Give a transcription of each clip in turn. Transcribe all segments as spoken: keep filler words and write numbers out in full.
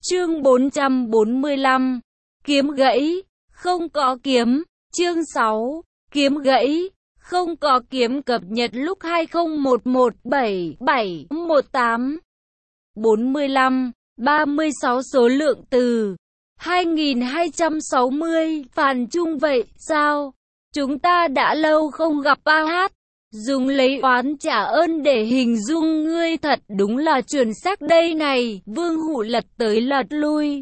Chương bốn trăm bốn mươi lăm, kiếm gãy, không có kiếm. Chương sáu, kiếm gãy, không có kiếm cập nhật lúc hai không một một bảy bảy một tám. bốn mươi lăm, ba mươi sáu số lượng từ hai nghìn hai trăm sáu mươi. Phàn Trung vậy sao? Chúng ta đã lâu không gặp a hát. Dùng lấy oán trả ơn để hình dung ngươi thật đúng là chuẩn xác đây này. Vương Hủ lật tới lật lui,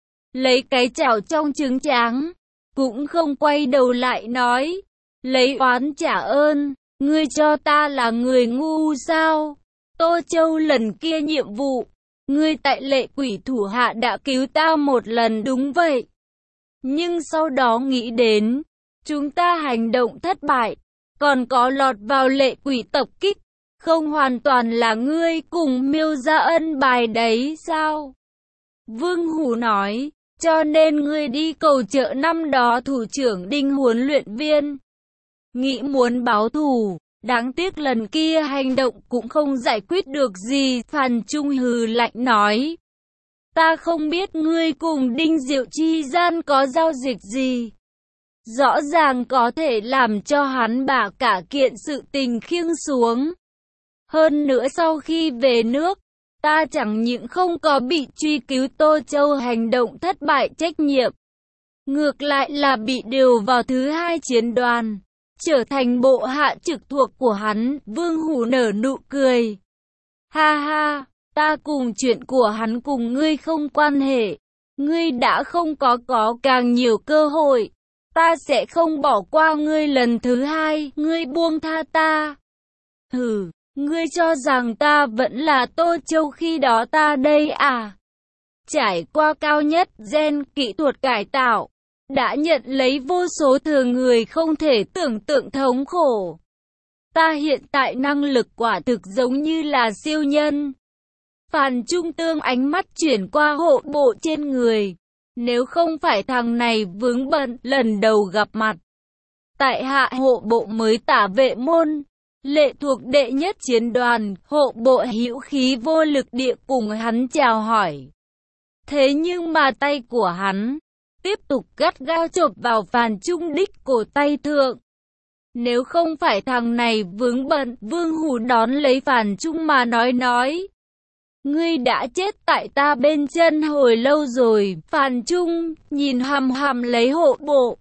lấy cái chảo trong trứng tráng, cũng không quay đầu lại nói, lấy oán trả ơn, ngươi cho ta là người ngu sao? Tô Châu lần kia nhiệm vụ, ngươi tại Lệ Quỷ thủ hạ đã cứu ta một lần đúng vậy. Nhưng sau đó nghĩ đến, chúng ta hành động thất bại, còn có lọt vào Lệ Quỷ tập kích, không hoàn toàn là ngươi cùng Miêu Gia ân bài đấy sao? Vương Hủ nói, cho nên ngươi đi cầu trợ năm đó thủ trưởng Đinh huấn luyện viên. Nghĩ muốn báo thù, đáng tiếc lần kia hành động cũng không giải quyết được gì. Phàn Trung hừ lạnh nói, ta không biết ngươi cùng Đinh Diệu chi gian có giao dịch gì. Rõ ràng có thể làm cho hắn bả cả kiện sự tình khiêng xuống. Hơn nữa sau khi về nước, ta chẳng những không có bị truy cứu Tô Châu hành động thất bại trách nhiệm, ngược lại là bị điều vào thứ hai chiến đoàn, trở thành bộ hạ trực thuộc của hắn. Vương Hủ nở nụ cười. Ha ha, ta cùng chuyện của hắn cùng ngươi không quan hệ. Ngươi đã không có có càng nhiều cơ hội. Ta sẽ không bỏ qua ngươi lần thứ hai, ngươi buông tha ta. Hừ, ngươi cho rằng ta vẫn là Tô Châu khi đó ta đây à? Trải qua cao nhất gen kỹ thuật cải tạo, đã nhận lấy vô số thường người không thể tưởng tượng thống khổ. Ta hiện tại năng lực quả thực giống như là siêu nhân. Phàn Trung Tương ánh mắt chuyển qua hộ bộ trên người. Nếu không phải thằng này vướng bận lần đầu gặp mặt, tại hạ hộ bộ mới tả vệ môn, lệ thuộc đệ nhất chiến đoàn, hộ bộ hữu khí vô lực địa cùng hắn chào hỏi. Thế nhưng mà tay của hắn tiếp tục gắt gao chộp vào Phàn Trung đích cổ tay thượng. Nếu không phải thằng này vướng bận, Vương Hủ đón lấy Phàn Trung mà nói nói, ngươi đã chết tại ta bên chân hồi lâu rồi. Phàn Trung nhìn hằm hằm lấy hộ bộ.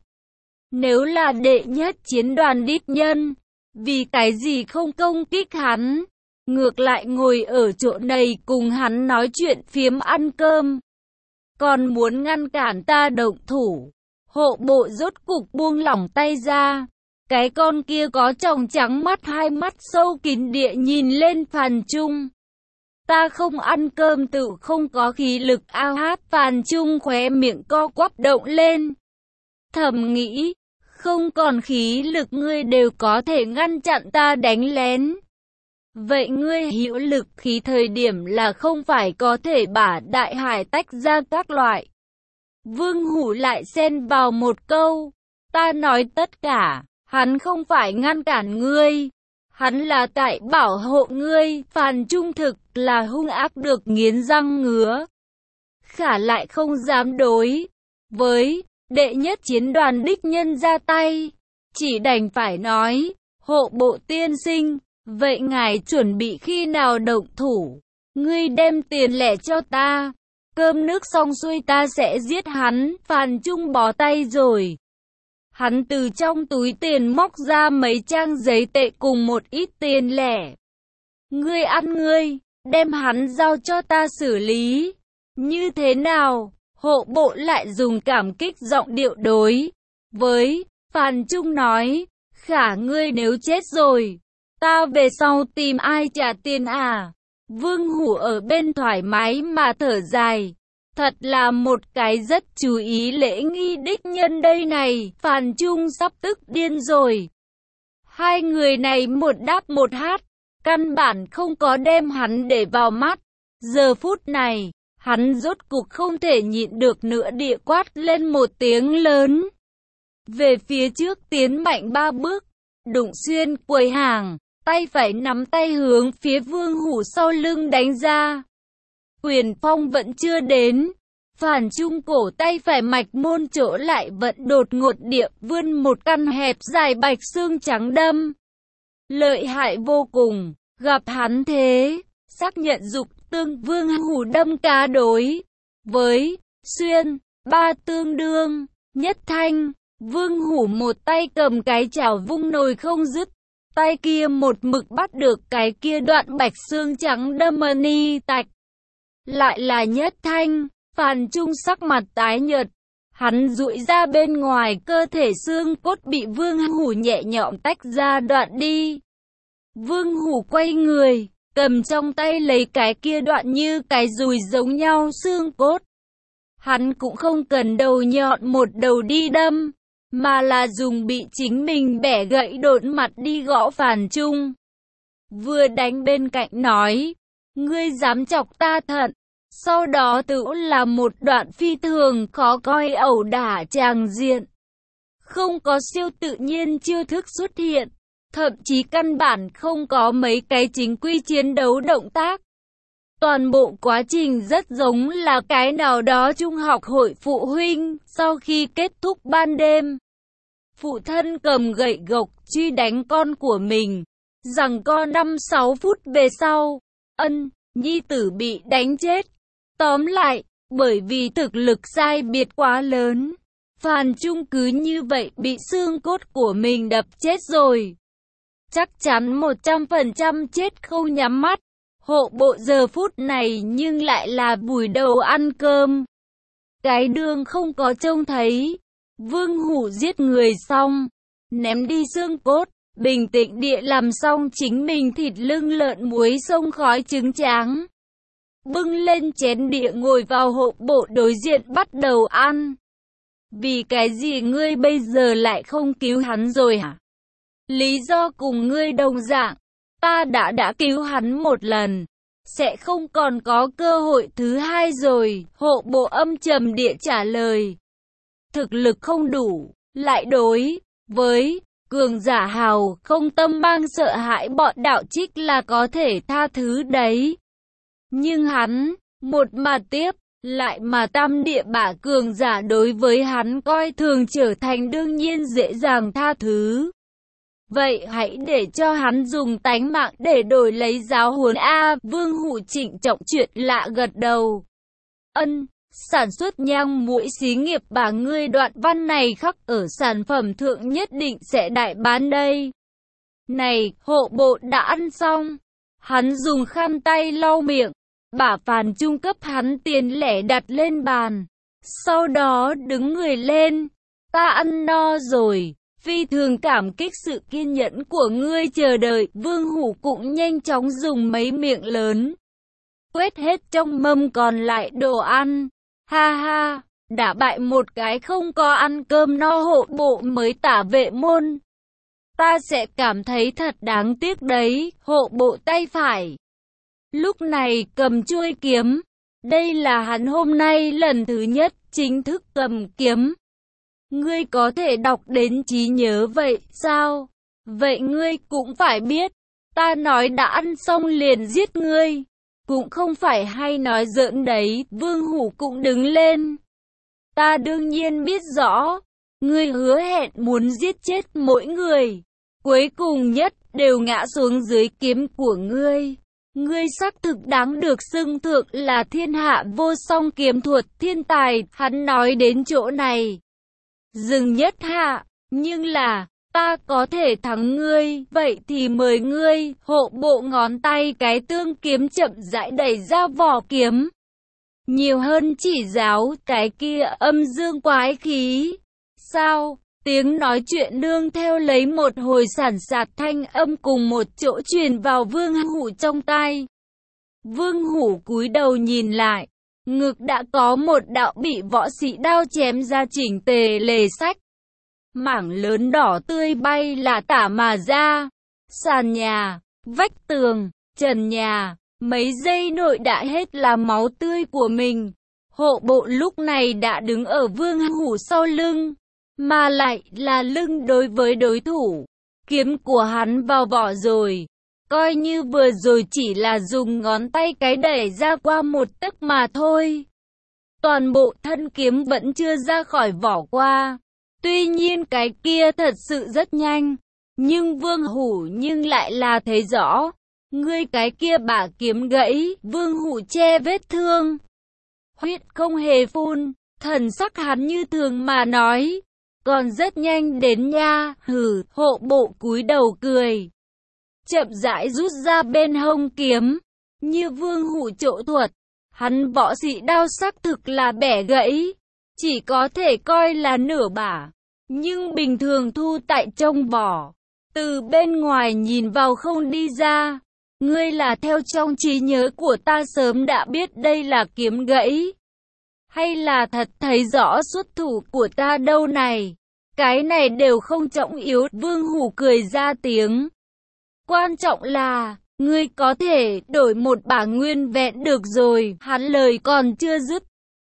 Nếu là đệ nhất chiến đoàn đích nhân, vì cái gì không công kích hắn, ngược lại ngồi ở chỗ này cùng hắn nói chuyện phiếm ăn cơm, còn muốn ngăn cản ta động thủ. Hộ bộ rốt cục buông lỏng tay ra. Cái con kia có tròng trắng mắt, hai mắt sâu kín địa nhìn lên Phàn Trung. Ta không ăn cơm tự không có khí lực a hát. Phàn Trung khóe miệng co quắp động lên. Thầm nghĩ, không còn khí lực ngươi đều có thể ngăn chặn ta đánh lén. Vậy ngươi hữu lực khí thời điểm là không phải có thể bả đại hải tách ra các loại. Vương Hủ lại xen vào một câu, ta nói tất cả, hắn không phải ngăn cản ngươi. Hắn là tại bảo hộ ngươi. Phàn Trung thực là hung ác được nghiến răng ngứa. Khả lại không dám đối với đệ nhất chiến đoàn đích nhân ra tay. Chỉ đành phải nói, hộ bộ tiên sinh, vậy ngài chuẩn bị khi nào động thủ? Ngươi đem tiền lẻ cho ta. Cơm nước xong xuôi ta sẽ giết hắn. Phàn Trung bó tay rồi. Hắn từ trong túi tiền móc ra mấy trang giấy tệ cùng một ít tiền lẻ. Ngươi ăn ngươi, đem hắn giao cho ta xử lý. Như thế nào? Hộ bộ lại dùng cảm kích giọng điệu đối với Phàn Trung nói, khả ngươi nếu chết rồi, ta về sau tìm ai trả tiền à? Vương Hủ ở bên thoải mái mà thở dài. Thật là một cái rất chú ý lễ nghi đích nhân đây này. Phàn Trung sắp tức điên rồi. Hai người này một đáp một hát, căn bản không có đem hắn để vào mắt. Giờ phút này, hắn rốt cuộc không thể nhịn được nữa địa quát lên một tiếng lớn. Về phía trước tiến mạnh ba bước, đụng xuyên quầy hàng, tay phải nắm tay hướng phía Vương Hủ sau lưng đánh ra. Quyền phong vẫn chưa đến, Phàn Trung cổ tay phải mạch môn chỗ lại vận đột ngột địa vươn một căn hẹp dài bạch xương trắng đâm. Lợi hại vô cùng, gặp hắn thế, xác nhận dục tương Vương Hủ đâm cá đối. Với, xuyên, ba tương đương, nhất thanh, Vương Hủ một tay cầm cái chảo vung nồi không dứt. Tay kia một mực bắt được cái kia đoạn bạch xương trắng đâm ni tạch. Lại là nhất thanh, Phàn Trung sắc mặt tái nhợt. Hắn duỗi ra bên ngoài cơ thể xương cốt bị Vương Hủ nhẹ nhõm tách ra đoạn đi. Vương Hủ quay người, cầm trong tay lấy cái kia đoạn như cái dùi giống nhau xương cốt. Hắn cũng không cần đầu nhọn một đầu đi đâm, mà là dùng bị chính mình bẻ gãy đột mặt đi gõ Phàn Trung. Vừa đánh bên cạnh nói, ngươi dám chọc ta thận. Sau đó tự là một đoạn phi thường khó coi ẩu đả tràng diện. Không có siêu tự nhiên chiêu thức xuất hiện, thậm chí căn bản không có mấy cái chính quy chiến đấu động tác. Toàn bộ quá trình rất giống là cái nào đó trung học hội phụ huynh, sau khi kết thúc ban đêm. Phụ thân cầm gậy gộc truy đánh con của mình, rằng con năm sáu phút về sau, ân, nhi tử bị đánh chết. Tóm lại, bởi vì thực lực sai biệt quá lớn, Phàn Trung cứ như vậy bị xương cốt của mình đập chết rồi. Chắc chắn một trăm phần trăm chết không nhắm mắt. Hộ bộ giờ phút này nhưng lại là vùi đầu ăn cơm. Cái đường không có trông thấy. Vương Hủ giết người xong, ném đi xương cốt, bình tĩnh địa làm xong chính mình thịt lưng lợn muối xông khói trứng tráng. Bưng lên chén địa ngồi vào hộ bộ đối diện bắt đầu ăn. Vì cái gì ngươi bây giờ lại không cứu hắn rồi hả? Lý do cùng ngươi đồng dạng, ta đã đã cứu hắn một lần, sẽ không còn có cơ hội thứ hai rồi, hộ bộ âm trầm địa trả lời. Thực lực không đủ, lại đối với cường giả hào không tâm mang sợ hãi bọn đạo trích là có thể tha thứ đấy. Nhưng hắn, một mà tiếp, lại mà tam địa bả cường giả đối với hắn coi thường trở thành đương nhiên dễ dàng tha thứ. Vậy hãy để cho hắn dùng tánh mạng để đổi lấy giáo huấn A. Vương Hủ trịnh trọng chuyện lạ gật đầu. Ân, sản xuất nhang muỗi xí nghiệp bà ngươi đoạn văn này khắc ở sản phẩm thượng nhất định sẽ đại bán đây. Này, hộ bộ đã ăn xong. Hắn dùng khăn tay lau miệng. Bả Phàn Trung cấp hắn tiền lẻ đặt lên bàn. Sau đó đứng người lên. Ta ăn no rồi. Phi thường cảm kích sự kiên nhẫn của ngươi chờ đợi. Vương Hủ cũng nhanh chóng dùng mấy miệng lớn quét hết trong mâm còn lại đồ ăn. Ha ha, đã bại một cái không có ăn cơm no hộ bộ mới tả vệ môn. Ta sẽ cảm thấy thật đáng tiếc đấy. Hộ bộ tay phải lúc này cầm chuôi kiếm. Đây là hắn hôm nay lần thứ nhất chính thức cầm kiếm. Ngươi có thể đọc đến trí nhớ vậy sao? Vậy ngươi cũng phải biết, ta nói đã ăn xong liền giết ngươi. Cũng không phải hay nói giỡn đấy. Vương Hủ cũng đứng lên. Ta đương nhiên biết rõ, ngươi hứa hẹn muốn giết chết mỗi người. Cuối cùng nhất đều ngã xuống dưới kiếm của ngươi. Ngươi xác thực đáng được xưng thượng là thiên hạ vô song kiếm thuật thiên tài. Hắn nói đến chỗ này dừng nhất hạ, nhưng là ta có thể thắng ngươi, vậy thì mời ngươi. Hộ bộ ngón tay cái tương kiếm chậm rãi đẩy ra vỏ kiếm. Nhiều hơn chỉ giáo cái kia âm dương quái khí. Sao? Tiếng nói chuyện nương theo lấy một hồi sản sạt thanh âm cùng một chỗ truyền vào Vương Hủ trong tai. Vương Hủ cúi đầu nhìn lại, ngực đã có một đạo bị võ sĩ đao chém ra chỉnh tề lề sách. Mảng lớn đỏ tươi bay là tả mà ra. Sàn nhà, vách tường, trần nhà, mấy giây nội đã hết là máu tươi của mình. Hộ bộ lúc này đã đứng ở Vương Hủ sau lưng, mà lại là lưng đối với đối thủ. Kiếm của hắn vào vỏ rồi. Coi như vừa rồi chỉ là dùng ngón tay cái đẩy ra qua một tấc mà thôi. toàn bộ thân kiếm vẫn chưa ra khỏi vỏ qua. Tuy nhiên cái kia thật sự rất nhanh, nhưng Vương Hủ nhưng lại là thấy rõ. Ngươi cái kia bả kiếm gãy, Vương Hủ che vết thương. Huyết không hề phun, thần sắc hắn như thường mà nói. Còn rất nhanh đến nha, hừ, hộ bộ cúi đầu cười. Chậm rãi rút ra bên hông kiếm, như Vương Hủ trộ thuật. Hắn võ sĩ đao sắc thực là bẻ gãy, chỉ có thể coi là nửa bả, nhưng bình thường thu tại trong vỏ, từ bên ngoài nhìn vào không đi ra. Ngươi là theo trong trí nhớ của ta sớm đã biết đây là kiếm gãy, hay là thật thấy rõ xuất thủ của ta đâu này? Cái này đều không trọng yếu, Vương Hủ cười ra tiếng. Quan trọng là, ngươi có thể đổi một bả nguyên vẹn được rồi, hắn lời còn chưa dứt.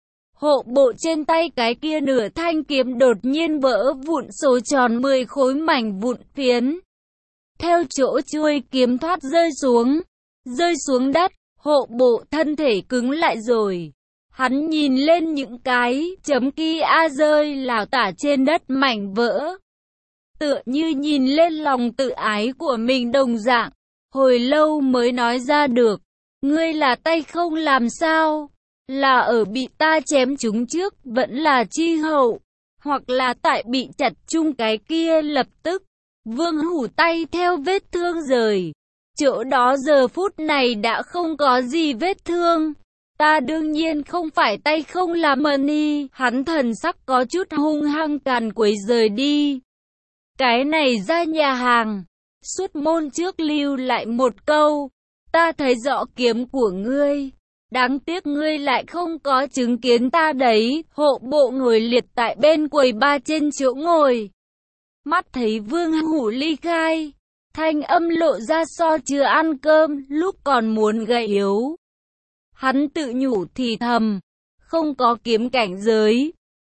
Hộ bộ trên tay cái kia nửa thanh kiếm đột nhiên vỡ vụn số tròn mười khối mảnh vụn phiến. Theo chỗ chuôi kiếm thoát rơi xuống, rơi xuống đất, hộ bộ thân thể cứng lại rồi. Hắn nhìn lên những cái chấm kia rơi lảo tả trên đất mảnh vỡ. Tựa như nhìn lên lòng tự ái của mình đồng dạng. Hồi lâu mới nói ra được. Ngươi là tay không làm sao? Là ở bị ta chém trúng trước, vẫn là chi hậu. Hoặc là tại bị chặt chung cái kia lập tức. Vương Hủ tay theo vết thương rời. Chỗ đó giờ phút này đã không có gì vết thương. Ta đương nhiên không phải tay không làm money. Hắn thần sắc có chút hung hăng càn quấy rời đi. Cái này ra nhà hàng. Xuất môn trước lưu lại một câu. Ta thấy rõ kiếm của ngươi. Đáng tiếc ngươi lại không có chứng kiến ta đấy. Hộ bộ ngồi liệt tại bên quầy ba trên chỗ ngồi. Mắt thấy Vương Hủ ly khai. Thanh âm lộ ra so chưa ăn cơm, lúc còn muốn gầy yếu. Hắn tự nhủ thì thầm. Không có kiếm cảnh giới,